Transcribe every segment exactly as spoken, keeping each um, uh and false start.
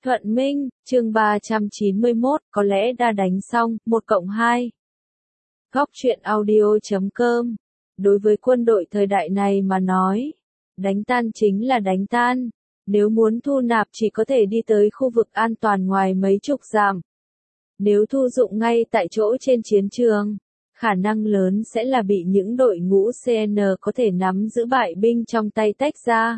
Thuận Minh, chương ba trăm chín mươi mốt, có lẽ đã đánh xong, một cộng hai. Góc truyện audio chấm com. Đối với quân đội thời đại này mà nói, đánh tan chính là đánh tan. Nếu muốn thu nạp chỉ có thể đi tới khu vực an toàn ngoài mấy chục dặm. Nếu thu dụng ngay tại chỗ trên chiến trường, khả năng lớn sẽ là bị những đội ngũ xê en có thể nắm giữ bại binh trong tay tách ra.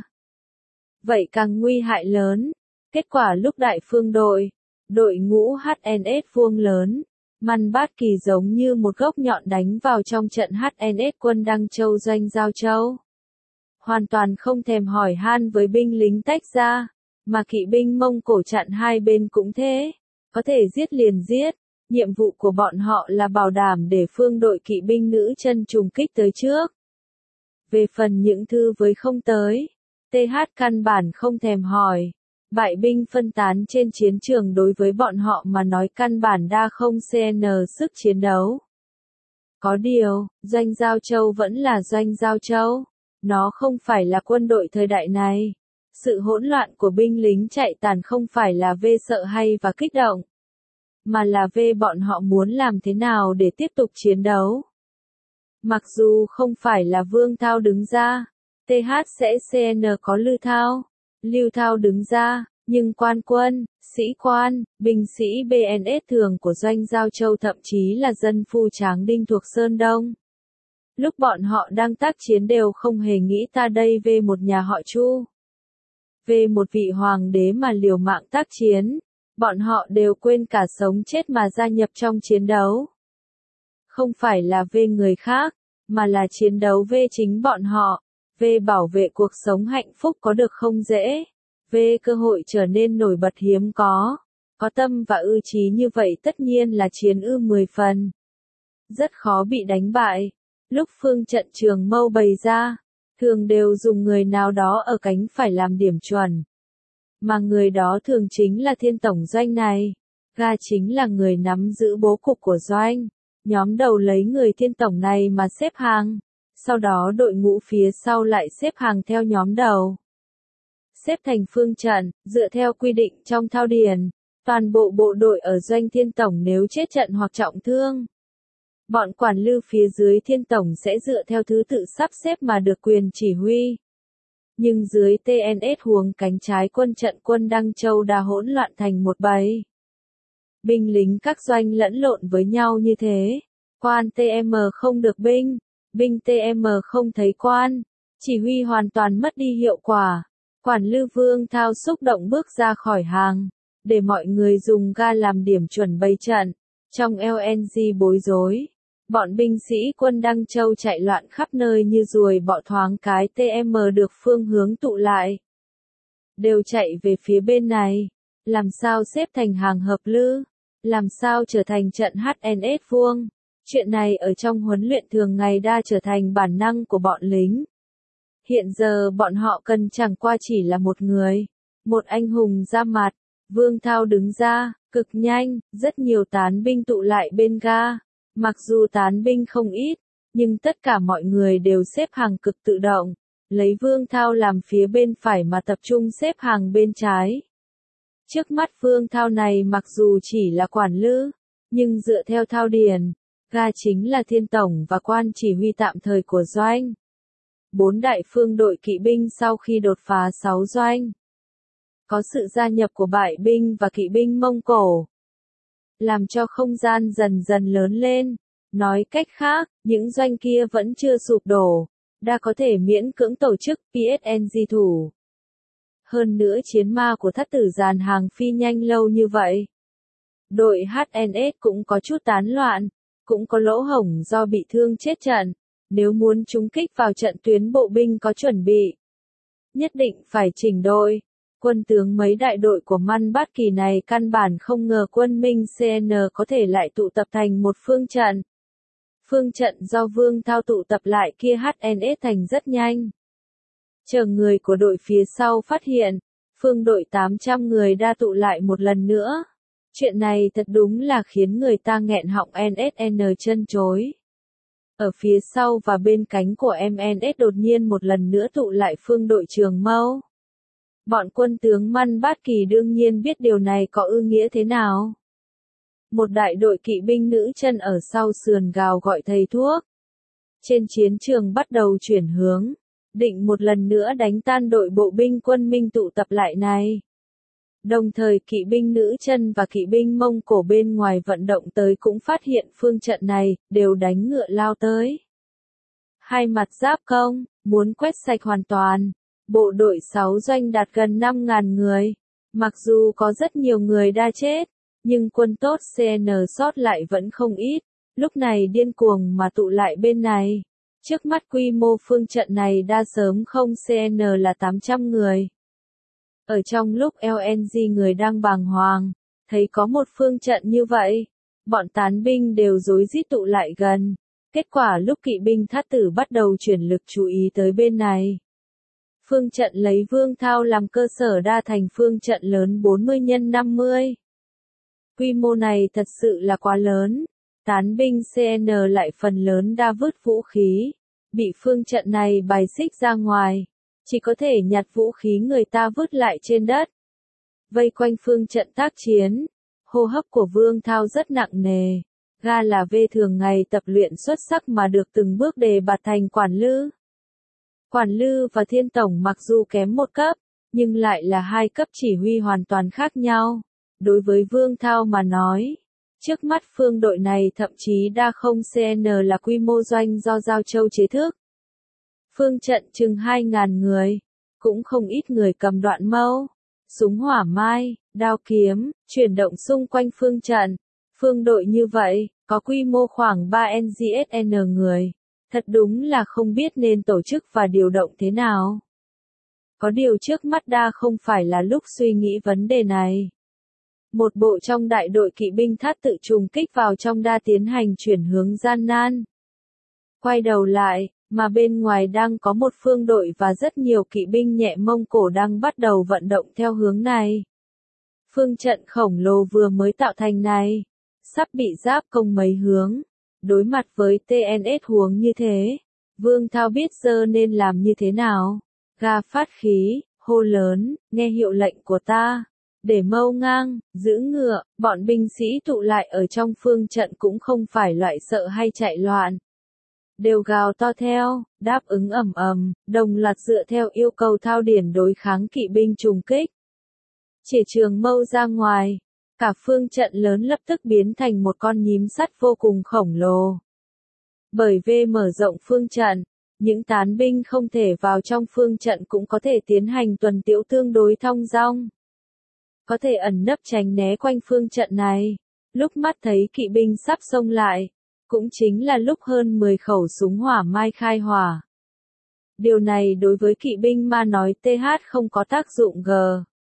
Vậy càng nguy hại lớn. Kết quả lúc đại phương đội, đội ngũ hát en ét vuông lớn, Man Bát Kỳ giống như một gốc nhọn đánh vào trong trận hát en ét quân Đăng Châu doanh Giao Châu. Hoàn toàn không thèm hỏi han với binh lính tách ra, mà kỵ binh Mông Cổ chặn hai bên cũng thế, có thể giết liền giết, nhiệm vụ của bọn họ là bảo đảm để phương đội kỵ binh nữ chân trùng kích tới trước. Về phần những thư với không tới, tê hát căn bản không thèm hỏi. Bại binh phân tán trên chiến trường đối với bọn họ mà nói căn bản đa không xê en sức chiến đấu. Có điều, doanh Giao Châu vẫn là doanh Giao Châu. Nó không phải là quân đội thời đại này. Sự hỗn loạn của binh lính chạy tàn không phải là về sợ hay và kích động, mà là về bọn họ muốn làm thế nào để tiếp tục chiến đấu. Mặc dù không phải là Vương Thao đứng ra, tê hát sẽ xê en có Lư Thao, Lưu Thao đứng ra, nhưng quan quân, sĩ quan, binh sĩ bê en ét thường của doanh Giao Châu thậm chí là dân phu Tráng Đinh thuộc Sơn Đông. Lúc bọn họ đang tác chiến đều không hề nghĩ ta đây về một nhà họ Chu. Về một vị hoàng đế mà liều mạng tác chiến, bọn họ đều quên cả sống chết mà gia nhập trong chiến đấu. Không phải là về người khác, mà là chiến đấu về chính bọn họ, về bảo vệ cuộc sống hạnh phúc có được không dễ. Về cơ hội trở nên nổi bật hiếm có, có tâm và ưu chí như vậy tất nhiên là chiến ưu mười phần. Rất khó bị đánh bại. Lúc phương trận trường mâu bày ra, thường đều dùng người nào đó ở cánh phải làm điểm chuẩn. Mà người đó thường chính là thiên tổng doanh này. Ga chính là người nắm giữ bố cục của doanh. Nhóm đầu lấy người thiên tổng này mà xếp hàng. Sau đó đội ngũ phía sau lại xếp hàng theo nhóm đầu. Xếp thành phương trận, dựa theo quy định trong thao điển, toàn bộ bộ đội ở doanh thiên tổng nếu chết trận hoặc trọng thương. Bọn quản lưu phía dưới thiên tổng sẽ dựa theo thứ tự sắp xếp mà được quyền chỉ huy. Nhưng dưới tê en ét huống cánh trái quân trận quân Đăng Châu đã hỗn loạn thành một bầy. Binh lính các doanh lẫn lộn với nhau như thế. Quan tê em không được binh, binh tê em không thấy quan, chỉ huy hoàn toàn mất đi hiệu quả. Quản lưu Vương Thao xúc động bước ra khỏi hàng, để mọi người dùng ga làm điểm chuẩn bày trận. Trong lờ en giê bối rối, bọn binh sĩ quân Đăng Châu chạy loạn khắp nơi như ruồi bọ thoáng cái tê em được phương hướng tụ lại. Đều chạy về phía bên này, làm sao xếp thành hàng hợp lư, làm sao trở thành trận hát en ét vuông. Chuyện này ở trong huấn luyện thường ngày đã trở thành bản năng của bọn lính. Hiện giờ bọn họ cần chẳng qua chỉ là một người, một anh hùng ra mặt. Vương Thao đứng ra, cực nhanh, rất nhiều tán binh tụ lại bên ga. Mặc dù tán binh không ít, nhưng tất cả mọi người đều xếp hàng cực tự động, lấy Vương Thao làm phía bên phải mà tập trung xếp hàng bên trái. Trước mắt Vương Thao này mặc dù chỉ là quản lữ, nhưng dựa theo thao điển, ga chính là thiên tổng và quan chỉ huy tạm thời của doanh. Bốn đại phương đội kỵ binh sau khi đột phá sáu doanh. Có sự gia nhập của bại binh và kỵ binh Mông Cổ, làm cho không gian dần dần lớn lên. Nói cách khác, những doanh kia vẫn chưa sụp đổ, đã có thể miễn cưỡng tổ chức pê ét en giê thủ. Hơn nữa chiến ma của thất tử dàn hàng phi nhanh lâu như vậy. Đội hát en ét cũng có chút tán loạn, cũng có lỗ hổng do bị thương chết trận. Nếu muốn trúng kích vào trận tuyến bộ binh có chuẩn bị, nhất định phải chỉnh đội. Quân tướng mấy đại đội của Man Bát Kỳ này căn bản không ngờ quân Minh xê en có thể lại tụ tập thành một phương trận. Phương trận do Vương Thao tụ tập lại kia hát en ét thành rất nhanh. Chờ người của đội phía sau phát hiện, phương đội tám trăm người đã tụ lại một lần nữa. Chuyện này thật đúng là khiến người ta nghẹn họng en ét en chân chối. Ở phía sau và bên cánh của em en ét đột nhiên một lần nữa tụ lại phương đội Trường Mâu. Bọn quân tướng Man Bát Kỳ đương nhiên biết điều này có ư nghĩa thế nào. Một đại đội kỵ binh nữ chân ở sau sườn gào gọi thầy thuốc. Trên chiến trường bắt đầu chuyển hướng, định một lần nữa đánh tan đội bộ binh quân Minh tụ tập lại này. Đồng thời kỵ binh nữ chân và kỵ binh Mông Cổ bên ngoài vận động tới cũng phát hiện phương trận này, đều đánh ngựa lao tới. Hai mặt giáp công, muốn quét sạch hoàn toàn. Bộ đội sáu doanh đạt gần năm nghìn người. Mặc dù có rất nhiều người đã chết, nhưng quân tốt xê en sót lại vẫn không ít. Lúc này điên cuồng mà tụ lại bên này. Trước mắt quy mô phương trận này đa sớm không xê en là tám trăm người. Ở trong lúc lờ en giê người đang bàng hoàng, thấy có một phương trận như vậy, bọn tán binh đều rối rít tụ lại gần. Kết quả lúc kỵ binh thát tử bắt đầu chuyển lực chú ý tới bên này. Phương trận lấy Vương Thao làm cơ sở đa thành phương trận lớn bốn mươi nhân năm mươi. Quy mô này thật sự là quá lớn. Tán binh xê en lại phần lớn đã vứt vũ khí, bị phương trận này bài xích ra ngoài, chỉ có thể nhặt vũ khí người ta vứt lại trên đất. Vây quanh phương trận tác chiến, hô hấp của Vương Thao rất nặng nề, ga là vê thường ngày tập luyện xuất sắc mà được từng bước đề bạt thành quản lư. Quản lư và thiên tổng mặc dù kém một cấp, nhưng lại là hai cấp chỉ huy hoàn toàn khác nhau. Đối với Vương Thao mà nói, trước mắt phương đội này thậm chí đa không xê en là quy mô doanh do Giao Châu chế thức. Phương trận chừng hai nghìn người, cũng không ít người cầm đoạn mâu, súng hỏa mai, đao kiếm, chuyển động xung quanh phương trận. Phương đội như vậy, có quy mô khoảng ba en giê ét en người. Thật đúng là không biết nên tổ chức và điều động thế nào. Có điều trước mắt đa không phải là lúc suy nghĩ vấn đề này. Một bộ trong đại đội kỵ binh thát tự trùng kích vào trong đa tiến hành chuyển hướng gian nan. Quay đầu lại, mà bên ngoài đang có một phương đội và rất nhiều kỵ binh nhẹ Mông Cổ đang bắt đầu vận động theo hướng này. Phương trận khổng lồ vừa mới tạo thành này, sắp bị giáp công mấy hướng. Đối mặt với tê en ét huống như thế, Vương Thao biết giờ nên làm như thế nào. Ga phát khí, hô lớn, nghe hiệu lệnh của ta. Để mâu ngang, giữ ngựa, bọn binh sĩ tụ lại ở trong phương trận cũng không phải loại sợ hay chạy loạn. Đều gào to theo, đáp ứng ầm ầm, đồng loạt dựa theo yêu cầu thao điển đối kháng kỵ binh trùng kích. Chỉ trường mâu ra ngoài, cả phương trận lớn lập tức biến thành một con nhím sắt vô cùng khổng lồ. Bởi vì mở rộng phương trận, những tán binh không thể vào trong phương trận cũng có thể tiến hành tuần tiễu tương đối thong dong. Có thể ẩn nấp tránh né quanh phương trận này. Lúc mắt thấy kỵ binh sắp xông lại, cũng chính là lúc hơn mười khẩu súng hỏa mai khai hỏa. Điều này đối với kỵ binh mà nói tê hát không có tác dụng g.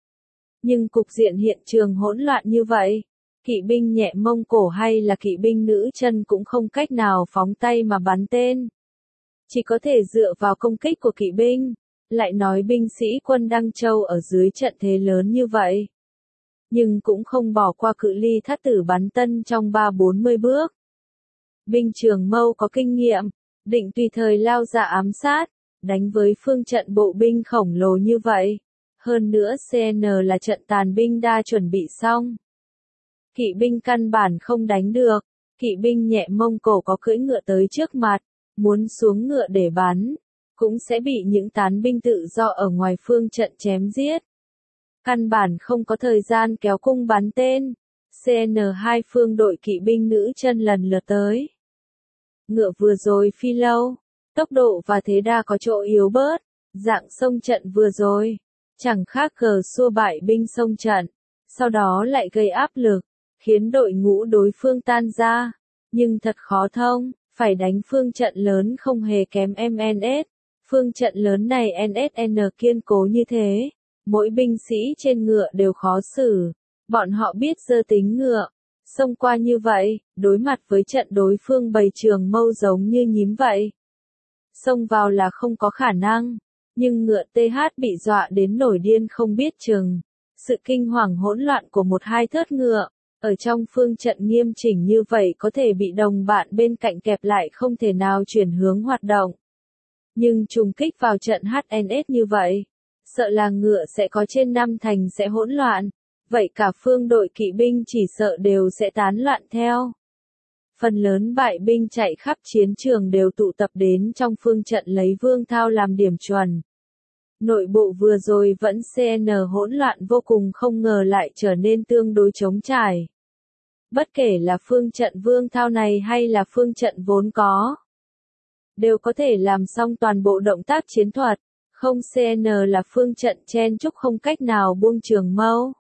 Nhưng cục diện hiện trường hỗn loạn như vậy, kỵ binh nhẹ Mông Cổ hay là kỵ binh nữ chân cũng không cách nào phóng tay mà bắn tên. Chỉ có thể dựa vào công kích của kỵ binh, lại nói binh sĩ quân Đăng Châu ở dưới trận thế lớn như vậy. Nhưng cũng không bỏ qua cự ly thát tử bắn tân trong ba bốn mươi bước. Binh trường mâu có kinh nghiệm, định tùy thời lao ra ám sát, đánh với phương trận bộ binh khổng lồ như vậy. Hơn nữa xê en là trận tàn binh đa chuẩn bị xong. Kỵ binh căn bản không đánh được, kỵ binh nhẹ Mông Cổ có cưỡi ngựa tới trước mặt, muốn xuống ngựa để bắn, cũng sẽ bị những tán binh tự do ở ngoài phương trận chém giết. Căn bản không có thời gian kéo cung bắn tên, xê en hai phương đội kỵ binh nữ chân lần lượt tới. Ngựa vừa rồi phi lâu, tốc độ và thế đa có chỗ yếu bớt, dạng xông trận vừa rồi, chẳng khác cờ xua bại binh xông trận, sau đó lại gây áp lực, khiến đội ngũ đối phương tan ra, nhưng thật khó thông, phải đánh phương trận lớn không hề kém em en ét, phương trận lớn này en ét en kiên cố như thế, mỗi binh sĩ trên ngựa đều khó xử, bọn họ biết giơ tính ngựa, xông qua như vậy, đối mặt với trận đối phương bày trường mâu giống như nhím vậy. Xông vào là không có khả năng, nhưng ngựa tê hát bị dọa đến nổi điên không biết chừng. Sự kinh hoàng hỗn loạn của một hai thớt ngựa, ở trong phương trận nghiêm chỉnh như vậy có thể bị đồng bạn bên cạnh kẹp lại không thể nào chuyển hướng hoạt động. Nhưng trùng kích vào trận hát en ét như vậy, sợ là ngựa sẽ có trên năm thành sẽ hỗn loạn, vậy cả phương đội kỵ binh chỉ sợ đều sẽ tán loạn theo. Phần lớn bại binh chạy khắp chiến trường đều tụ tập đến trong phương trận lấy Vương Thao làm điểm chuẩn. Nội bộ vừa rồi vẫn xê en hỗn loạn vô cùng, không ngờ lại trở nên tương đối trống trải. Bất kể là phương trận Vương Thao này hay là phương trận vốn có, đều có thể làm xong toàn bộ động tác chiến thuật, không xê en là phương trận chen chúc không cách nào buông trường mâu.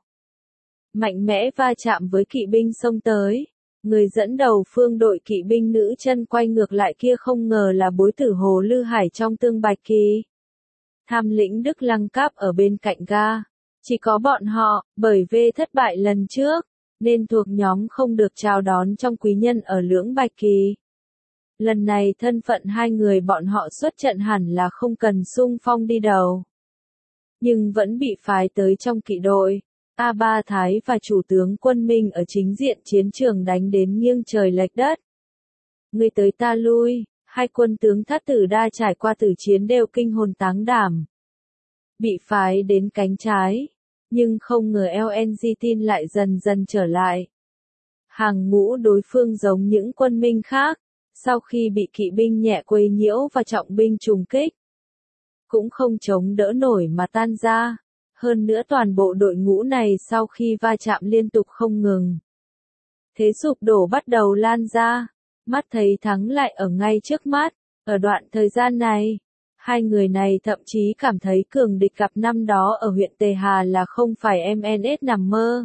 Mạnh mẽ va chạm với kỵ binh xông tới, người dẫn đầu phương đội kỵ binh nữ chân quay ngược lại kia không ngờ là Bối Tử Hồ Lư Hải trong Tương Bạch Kỳ. Tham lĩnh Đức Lăng Cáp ở bên cạnh ga, chỉ có bọn họ, bởi vì thất bại lần trước, nên thuộc nhóm không được chào đón trong quý nhân ở Lưỡng Bạch Kỳ. Lần này thân phận hai người bọn họ xuất trận hẳn là không cần xung phong đi đầu, nhưng vẫn bị phái tới trong kỵ đội. A Ba Thái và chủ tướng quân Minh ở chính diện chiến trường đánh đến nghiêng trời lệch đất. Người tới ta lui, hai quân tướng Thát Tử Đa trải qua tử chiến đều kinh hồn táng đảm. Bị phái đến cánh trái, nhưng không ngờ lờ en giê tin lại dần dần trở lại. Hàng ngũ đối phương giống những quân Minh khác, sau khi bị kỵ binh nhẹ quấy nhiễu và trọng binh trùng kích, cũng không chống đỡ nổi mà tan ra. Hơn nữa toàn bộ đội ngũ này sau khi va chạm liên tục không ngừng, thế sụp đổ bắt đầu lan ra, mắt thấy thắng lại ở ngay trước mắt. Ở đoạn thời gian này, hai người này thậm chí cảm thấy cường địch gặp năm đó ở huyện Tề Hà là không phải em en ét nằm mơ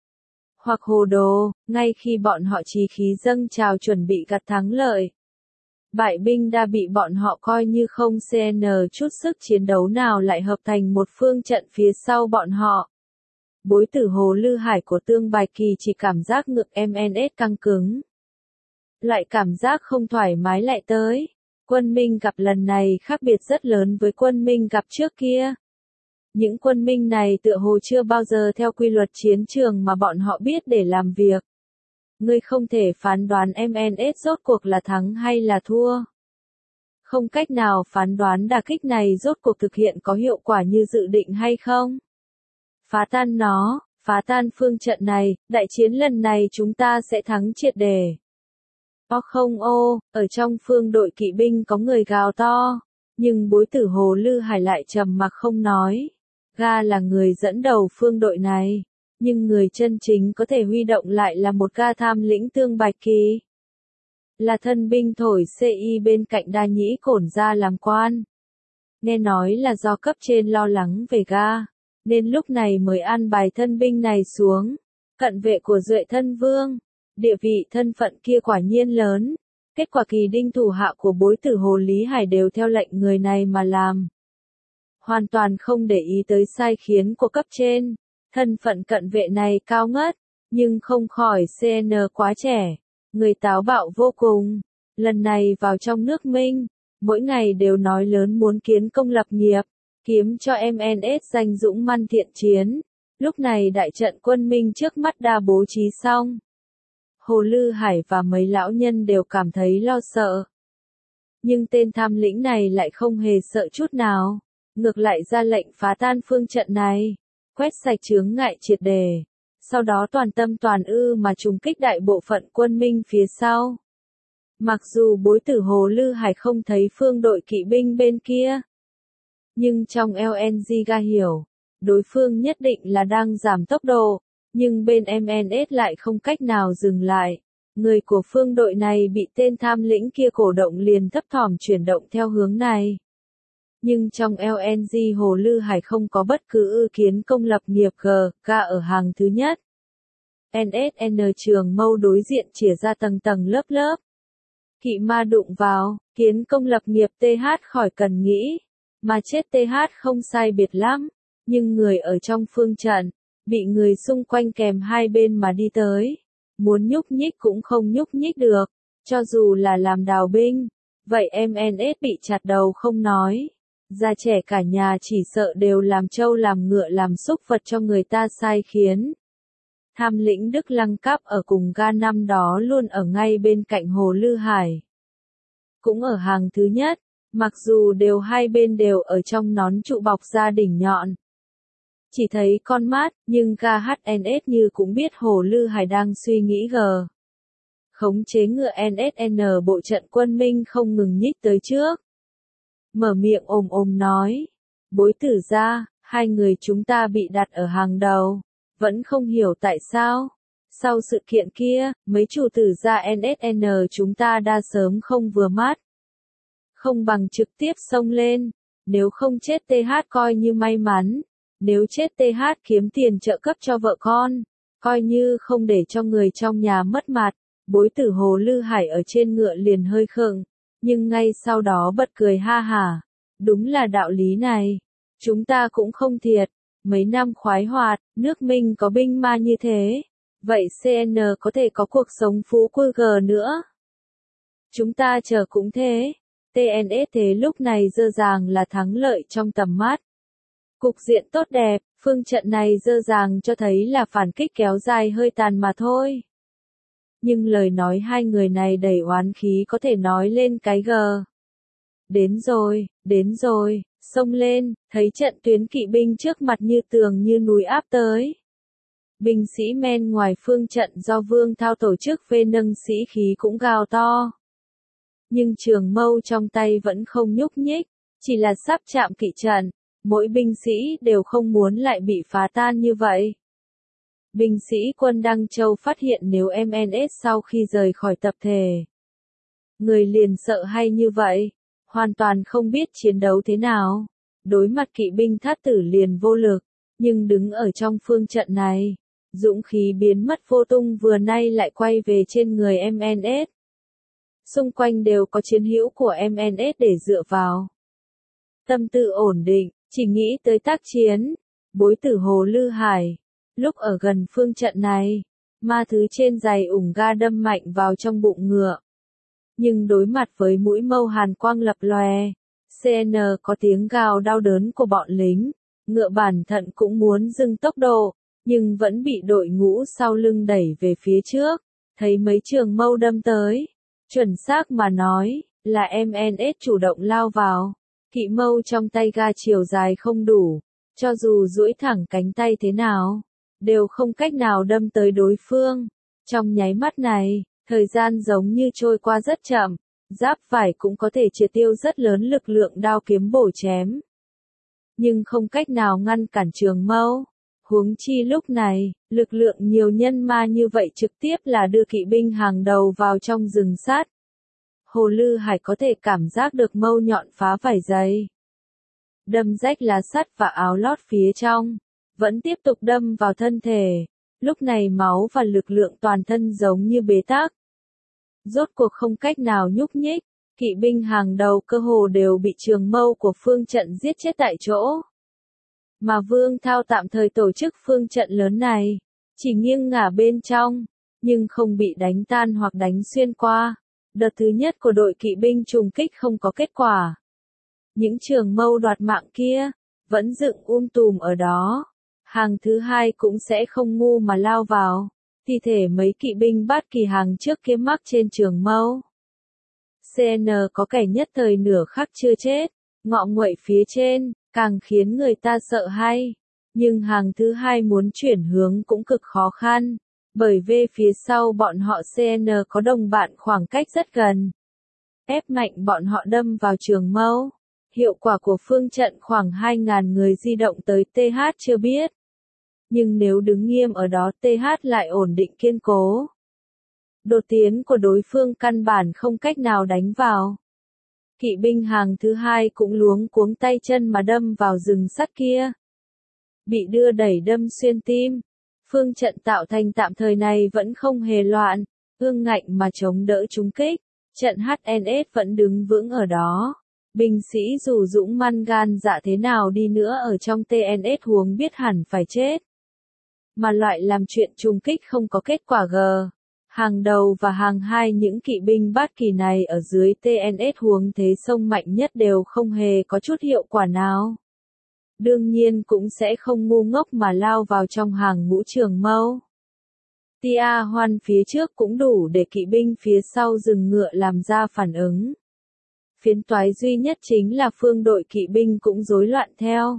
hoặc hồ đồ. Ngay khi bọn họ chí khí dâng trào chuẩn bị gặt thắng lợi, bại binh đã bị bọn họ coi như không xê en chút sức chiến đấu nào lại hợp thành một phương trận phía sau bọn họ. Bối Tử Hồ Lư Hải của Tương Bạch Kỳ chỉ cảm giác ngực em en ét căng cứng. Loại cảm giác không thoải mái lại tới. Quân Minh gặp lần này khác biệt rất lớn với quân Minh gặp trước kia. Những quân Minh này tựa hồ chưa bao giờ theo quy luật chiến trường mà bọn họ biết để làm việc. Ngươi không thể phán đoán em en ét rốt cuộc là thắng hay là thua. Không cách nào phán đoán đả kích này rốt cuộc thực hiện có hiệu quả như dự định hay không. Phá tan nó, phá tan phương trận này, đại chiến lần này chúng ta sẽ thắng triệt để. O không ô, ở trong phương đội kỵ binh có người gào to, nhưng Bối Tử Hồ Lư Hải lại trầm mặc không nói. Ga là người dẫn đầu phương đội này, nhưng người chân chính có thể huy động lại là một ga tham lĩnh Tương Bạch Kỳ. Là thân binh thổi xê i bên cạnh Đa Nhĩ Cổn ra làm quan. Nghe nói là do cấp trên lo lắng về ga, nên lúc này mới an bài thân binh này xuống. Cận vệ của Duệ Thân Vương, địa vị thân phận kia quả nhiên lớn. Kết quả kỳ đinh thủ hạ của Bối Tử Hồ Lý Hải đều theo lệnh người này mà làm. Hoàn toàn không để ý tới sai khiến của cấp trên. Thân phận cận vệ này cao ngất, nhưng không khỏi xê en quá trẻ. Người táo bạo vô cùng. Lần này vào trong nước Minh, mỗi ngày đều nói lớn muốn kiến công lập nghiệp, kiếm cho em en ét danh dũng man thiện chiến. Lúc này đại trận quân Minh trước mắt đã bố trí xong. Hồ Lư Hải và mấy lão nhân đều cảm thấy lo sợ. Nhưng tên tham lĩnh này lại không hề sợ chút nào. Ngược lại ra lệnh phá tan phương trận này, quét sạch chướng ngại triệt đề. Sau đó toàn tâm toàn ư mà trùng kích đại bộ phận quân Minh phía sau. Mặc dù Bối Tử Hồ Lư Hải không thấy phương đội kỵ binh bên kia, nhưng trong lờ en giê ga hiểu, đối phương nhất định là đang giảm tốc độ, nhưng bên em en ét lại không cách nào dừng lại. Người của phương đội này bị tên tham lĩnh kia cổ động liền thấp thỏm chuyển động theo hướng này. Nhưng trong lờ en giê Hồ Lư Hải không có bất cứ ư kiến công lập nghiệp G, ga ở hàng thứ nhất. en ét en trường mâu đối diện chỉa ra tầng tầng lớp lớp. Kỵ ma đụng vào, kiến công lập nghiệp tê hát khỏi cần nghĩ, mà chết tê hát không sai biệt lắm, nhưng người ở trong phương trận, bị người xung quanh kèm hai bên mà đi tới, muốn nhúc nhích cũng không nhúc nhích được, cho dù là làm đào binh, vậy em en ét bị chặt đầu không nói. Già trẻ cả nhà chỉ sợ đều làm trâu làm ngựa làm súc vật cho người ta sai khiến. Tham lĩnh Đức Lăng Cáp ở cùng ga năm đó luôn ở ngay bên cạnh Hồ Lư Hải. Cũng ở hàng thứ nhất, Mặc dù đều hai bên đều ở trong nón trụ bọc da đỉnh nhọn. Chỉ thấy con mắt, nhưng ca hát en ét như cũng biết Hồ Lư Hải đang suy nghĩ gờ. Khống chế ngựa en ét en bộ trận quân Minh không ngừng nhích tới trước. Mở miệng ồm ồm nói. Bối tử gia, hai người chúng ta bị đặt ở hàng đầu. Vẫn không hiểu tại sao. Sau sự kiện kia, mấy chủ tử gia en ét en chúng ta đa sớm không vừa mắt. Không bằng trực tiếp xông lên. Nếu không chết tê hát coi như may mắn. Nếu chết tê hát kiếm tiền trợ cấp cho vợ con. Coi như không để cho người trong nhà mất mặt. Bối tử Hồ Lư Hải ở trên ngựa liền hơi khựng. Nhưng ngay sau đó bật cười ha hả. Đúng là đạo lý này. Chúng ta cũng không thiệt. Mấy năm khoái hoạt, nước Minh có binh ma như thế. Vậy xê en có thể có cuộc sống phú quý gờ nữa. Chúng ta chờ cũng thế. tê en ét thế lúc này dơ dàng là thắng lợi trong tầm mắt. Cục diện tốt đẹp, phương trận này dơ dàng cho thấy là phản kích kéo dài hơi tàn mà thôi. Nhưng lời nói hai người này đầy oán khí có thể nói lên cái gờ. Đến rồi, đến rồi, xông lên, thấy trận tuyến kỵ binh trước mặt như tường như núi áp tới. Binh sĩ men ngoài phương trận do Vương Thao tổ chức về nâng sĩ khí cũng gào to. Nhưng trường mâu trong tay vẫn không nhúc nhích, chỉ là sắp chạm kỵ trận, mỗi binh sĩ đều không muốn lại bị phá tan như vậy. Binh sĩ quân Đăng Châu phát hiện nếu em en ét sau khi rời khỏi tập thể, người liền sợ hay như vậy, hoàn toàn không biết chiến đấu thế nào. Đối mặt kỵ binh thát tử liền vô lực, nhưng đứng ở trong phương trận này, dũng khí biến mất vô tung vừa nay lại quay về trên người em en ét. Xung quanh đều có chiến hữu của em en ét để dựa vào. Tâm tư ổn định, chỉ nghĩ tới tác chiến, bối tử Hồ Lư Hải. Lúc ở gần phương trận này, ma thứ trên giày ủng ga đâm mạnh vào trong bụng ngựa. Nhưng đối mặt với mũi mâu hàn quang lập lòe, xê en có tiếng gào đau đớn của bọn lính, ngựa bản thận cũng muốn dừng tốc độ, nhưng vẫn bị đội ngũ sau lưng đẩy về phía trước, thấy mấy trường mâu đâm tới. Chuẩn xác mà nói, là em en ét chủ động lao vào, kỵ mâu trong tay ga chiều dài không đủ, cho dù duỗi thẳng cánh tay thế nào, đều không cách nào đâm tới đối phương. Trong nháy mắt này, thời gian giống như trôi qua rất chậm, giáp vải cũng có thể triệt tiêu rất lớn lực lượng đao kiếm bổ chém. Nhưng không cách nào ngăn cản trường mâu. Huống chi lúc này, lực lượng nhiều nhân ma như vậy trực tiếp là đưa kỵ binh hàng đầu vào trong rừng sát. Hồ Lư Hải có thể cảm giác được mâu nhọn phá vải dày, đâm rách lá sắt và áo lót phía trong, vẫn tiếp tục đâm vào thân thể. Lúc này máu và lực lượng toàn thân giống như bế tắc. Rốt cuộc không cách nào nhúc nhích, kỵ binh hàng đầu cơ hồ đều bị trường mâu của phương trận giết chết tại chỗ. Mà Vương Thao tạm thời tổ chức phương trận lớn này, chỉ nghiêng ngả bên trong, nhưng không bị đánh tan hoặc đánh xuyên qua. Đợt thứ nhất của đội kỵ binh trùng kích không có kết quả. Những trường mâu đoạt mạng kia, vẫn dựng um tùm ở đó. Hàng thứ hai cũng sẽ không ngu mà lao vào. Thi thể mấy kỵ binh bát kỳ hàng trước kia mắc trên trường mâu. xê en có kẻ nhất thời nửa khắc chưa chết, ngọ nguậy phía trên, càng khiến người ta sợ hay. Nhưng hàng thứ hai muốn chuyển hướng cũng cực khó khăn, bởi về phía sau bọn họ xê en có đồng bạn khoảng cách rất gần. Ép mạnh bọn họ đâm vào trường mâu. Hiệu quả của phương trận khoảng hai nghìn người di động tới tê hát chưa biết. Nhưng nếu đứng nghiêm ở đó tê hát lại ổn định kiên cố. Đột tiến của đối phương căn bản không cách nào đánh vào. Kỵ binh hàng thứ hai cũng luống cuống tay chân mà đâm vào rừng sắt kia. Bị đưa đẩy đâm xuyên tim. Phương trận tạo thành tạm thời này vẫn không hề loạn, ương ngạnh mà chống đỡ trúng kích. Trận hát en ét vẫn đứng vững ở đó. Binh sĩ dù dũng man gan dạ thế nào đi nữa ở trong tê en ét huống biết hẳn phải chết. Mà loại làm chuyện trùng kích không có kết quả g. Hàng đầu và hàng hai những kỵ binh bát kỳ này ở dưới tê en ét huống thế sông mạnh nhất đều không hề có chút hiệu quả nào. Đương nhiên cũng sẽ không ngu ngốc mà lao vào trong hàng ngũ trường mâu. Tia hoan phía trước cũng đủ để kỵ binh phía sau dừng ngựa làm ra phản ứng. Phiến toái duy nhất chính là phương đội kỵ binh cũng rối loạn theo.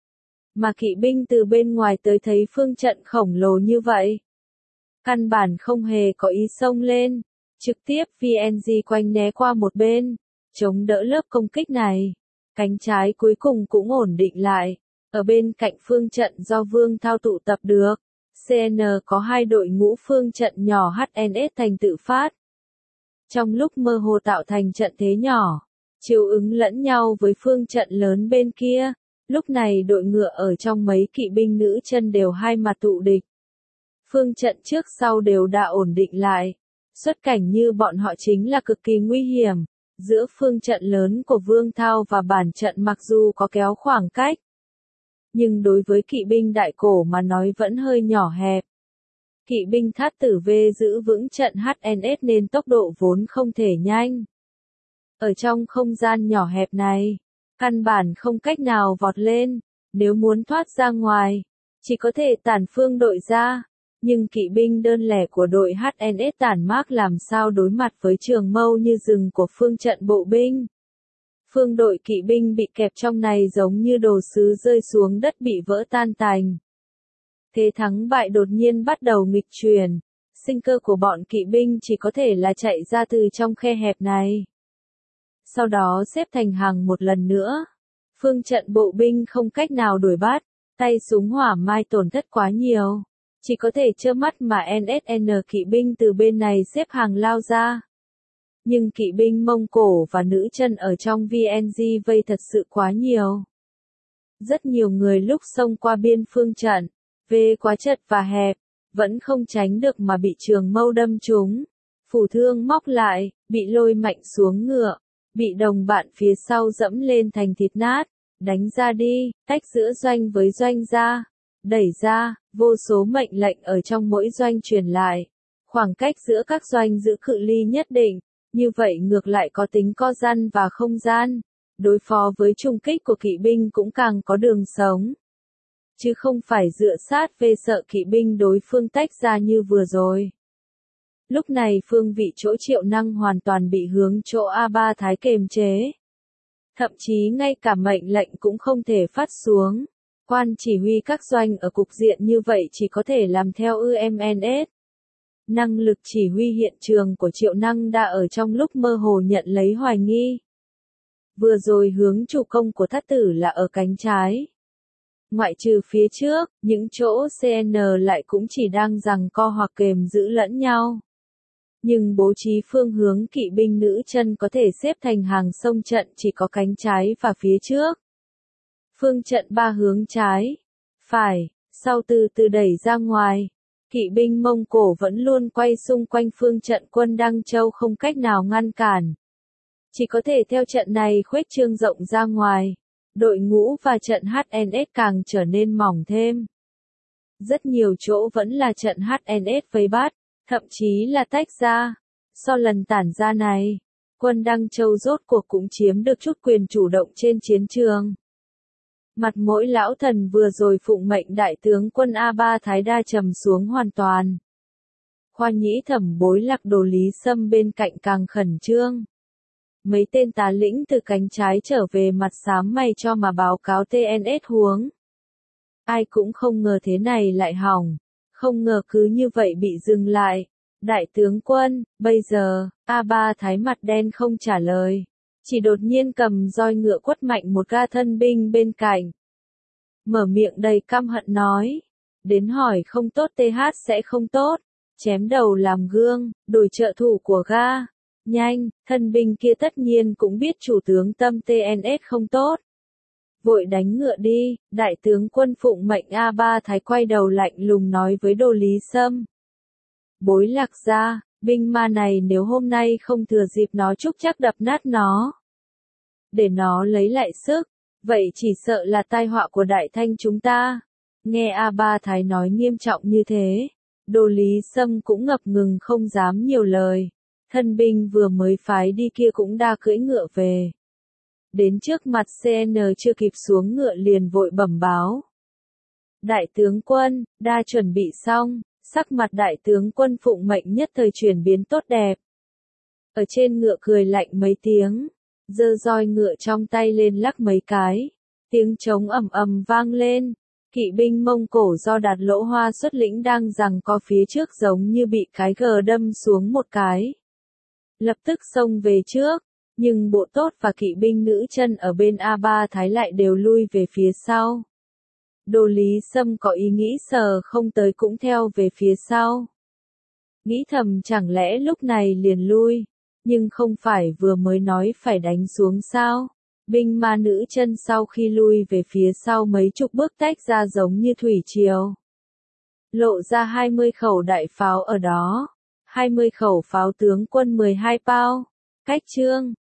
Mà kỵ binh từ bên ngoài tới thấy phương trận khổng lồ như vậy. Căn bản không hề có ý xông lên, trực tiếp vê en giê quanh né qua một bên, chống đỡ lớp công kích này. Cánh trái cuối cùng cũng ổn định lại, ở bên cạnh phương trận do Vương Thao tụ tập được. xê en có hai đội ngũ phương trận nhỏ hát en ét thành tự phát. Trong lúc mơ hồ tạo thành trận thế nhỏ, chiếu ứng lẫn nhau với phương trận lớn bên kia, lúc này đội ngựa ở trong mấy kỵ binh nữ chân đều hai mặt tụ địch. Phương trận trước sau đều đã ổn định lại, xuất cảnh như bọn họ chính là cực kỳ nguy hiểm, giữa phương trận lớn của Vương Thao và bản trận mặc dù có kéo khoảng cách, nhưng đối với kỵ binh đại cổ mà nói vẫn hơi nhỏ hẹp. Kỵ binh thát tử V giữ vững trận hát en ét nên tốc độ vốn không thể nhanh. Ở trong không gian nhỏ hẹp này, căn bản không cách nào vọt lên, nếu muốn thoát ra ngoài, chỉ có thể tản phương đội ra, nhưng kỵ binh đơn lẻ của đội hát en ét tản mác làm sao đối mặt với trường mâu như rừng của phương trận bộ binh. Phương đội kỵ binh bị kẹp trong này giống như đồ sứ rơi xuống đất bị vỡ tan tành. Thế thắng bại đột nhiên bắt đầu nghịch chuyển, sinh cơ của bọn kỵ binh chỉ có thể là chạy ra từ trong khe hẹp này. Sau đó xếp thành hàng một lần nữa. Phương trận bộ binh không cách nào đuổi bắt, tay súng hỏa mai tổn thất quá nhiều. Chỉ có thể trơ mắt mà en ét en kỵ binh từ bên này xếp hàng lao ra. Nhưng kỵ binh Mông Cổ và nữ chân ở trong vê en giê vây thật sự quá nhiều. Rất nhiều người lúc xông qua biên phương trận, về quá chật và hẹp, vẫn không tránh được mà bị trường mâu đâm trúng. Phủ thương móc lại, bị lôi mạnh xuống ngựa, bị đồng bạn phía sau dẫm lên thành thịt nát, đánh ra đi, tách giữa doanh với doanh ra, đẩy ra, vô số mệnh lệnh ở trong mỗi doanh truyền lại. Khoảng cách giữa các doanh giữ cự ly nhất định, như vậy ngược lại có tính co gian và không gian, đối phó với trung kích của kỵ binh cũng càng có đường sống. Chứ không phải dựa sát về sợ kỵ binh đối phương tách ra như vừa rồi. Lúc này phương vị chỗ Triệu Năng hoàn toàn bị hướng chỗ A ba Thái kềm chế. Thậm chí ngay cả mệnh lệnh cũng không thể phát xuống. Quan chỉ huy các doanh ở cục diện như vậy chỉ có thể làm theo u em en ét. Năng lực chỉ huy hiện trường của Triệu Năng đã ở trong lúc mơ hồ nhận lấy hoài nghi. Vừa rồi hướng chủ công của thát tử là ở cánh trái. Ngoại trừ phía trước, những chỗ xê en lại cũng chỉ đang giằng co hoặc kềm giữ lẫn nhau. Nhưng bố trí phương hướng kỵ binh nữ chân có thể xếp thành hàng sông trận chỉ có cánh trái và phía trước. Phương trận ba hướng trái, phải, sau từ từ đẩy ra ngoài. Kỵ binh Mông Cổ vẫn luôn quay xung quanh phương trận quân Đăng Châu không cách nào ngăn cản. Chỉ có thể theo trận này khuếch trương rộng ra ngoài. Đội ngũ và trận hát en ét càng trở nên mỏng thêm. Rất nhiều chỗ vẫn là trận hát en ét vây bắt, thậm chí là tách ra. Sau lần tản ra này, quân Đăng Châu rốt cuộc cũng chiếm được chút quyền chủ động trên chiến trường. Mặt mỗi lão thần vừa rồi phụng mệnh đại tướng quân A ba Thái đa trầm xuống hoàn toàn. Khoa nhĩ thẩm bối lạc đồ Lý Sâm bên cạnh càng khẩn trương. Mấy tên tá lĩnh từ cánh trái trở về mặt xám mày cho mà báo cáo tê en ét huống. Ai cũng không ngờ thế này lại hỏng, không ngờ cứ như vậy bị dừng lại. Đại tướng quân, bây giờ, A ba Thái mặt đen không trả lời. Chỉ đột nhiên cầm roi ngựa quất mạnh một ga thân binh bên cạnh. Mở miệng đầy căm hận nói. Đến hỏi không tốt th sẽ không tốt. Chém đầu làm gương, đổi trợ thủ của ga. Nhanh, thân binh kia tất nhiên cũng biết chủ tướng tâm tê en ét không tốt. Vội đánh ngựa đi, đại tướng quân phụng mệnh A ba Thái quay đầu lạnh lùng nói với Đồ Lý Sâm. Bối lạc ra, binh ma này nếu hôm nay không thừa dịp nó trúc chắc đập nát nó. Để nó lấy lại sức, vậy chỉ sợ là tai họa của đại thanh chúng ta. Nghe A ba Thái nói nghiêm trọng như thế, Đồ Lý Sâm cũng ngập ngừng không dám nhiều lời. Thân binh vừa mới phái đi kia cũng đã cưỡi ngựa về. Đến trước mặt xê en chưa kịp xuống ngựa liền vội bẩm báo. Đại tướng quân, đã chuẩn bị xong, sắc mặt đại tướng quân phụng mệnh nhất thời chuyển biến tốt đẹp. Ở trên ngựa cười lạnh mấy tiếng, giơ roi ngựa trong tay lên lắc mấy cái. Tiếng trống ầm ầm vang lên. Kỵ binh Mông Cổ do Đạt Lỗ Hoa xuất lĩnh đang giằng co phía trước giống như bị cái gờ đâm xuống một cái. Lập tức xông về trước, nhưng bộ tốt và kỵ binh nữ chân ở bên A Ba Thái lại đều lui về phía sau. Đồ Lý Sâm có ý nghĩ sờ không tới cũng theo về phía sau. Nghĩ thầm chẳng lẽ lúc này liền lui, nhưng không phải vừa mới nói phải đánh xuống sao. Binh ma nữ chân sau khi lui về phía sau mấy chục bước tách ra giống như thủy triều. Lộ ra hai mươi khẩu đại pháo ở đó. hai mươi khẩu pháo tướng quân mười hai bao. Cách chương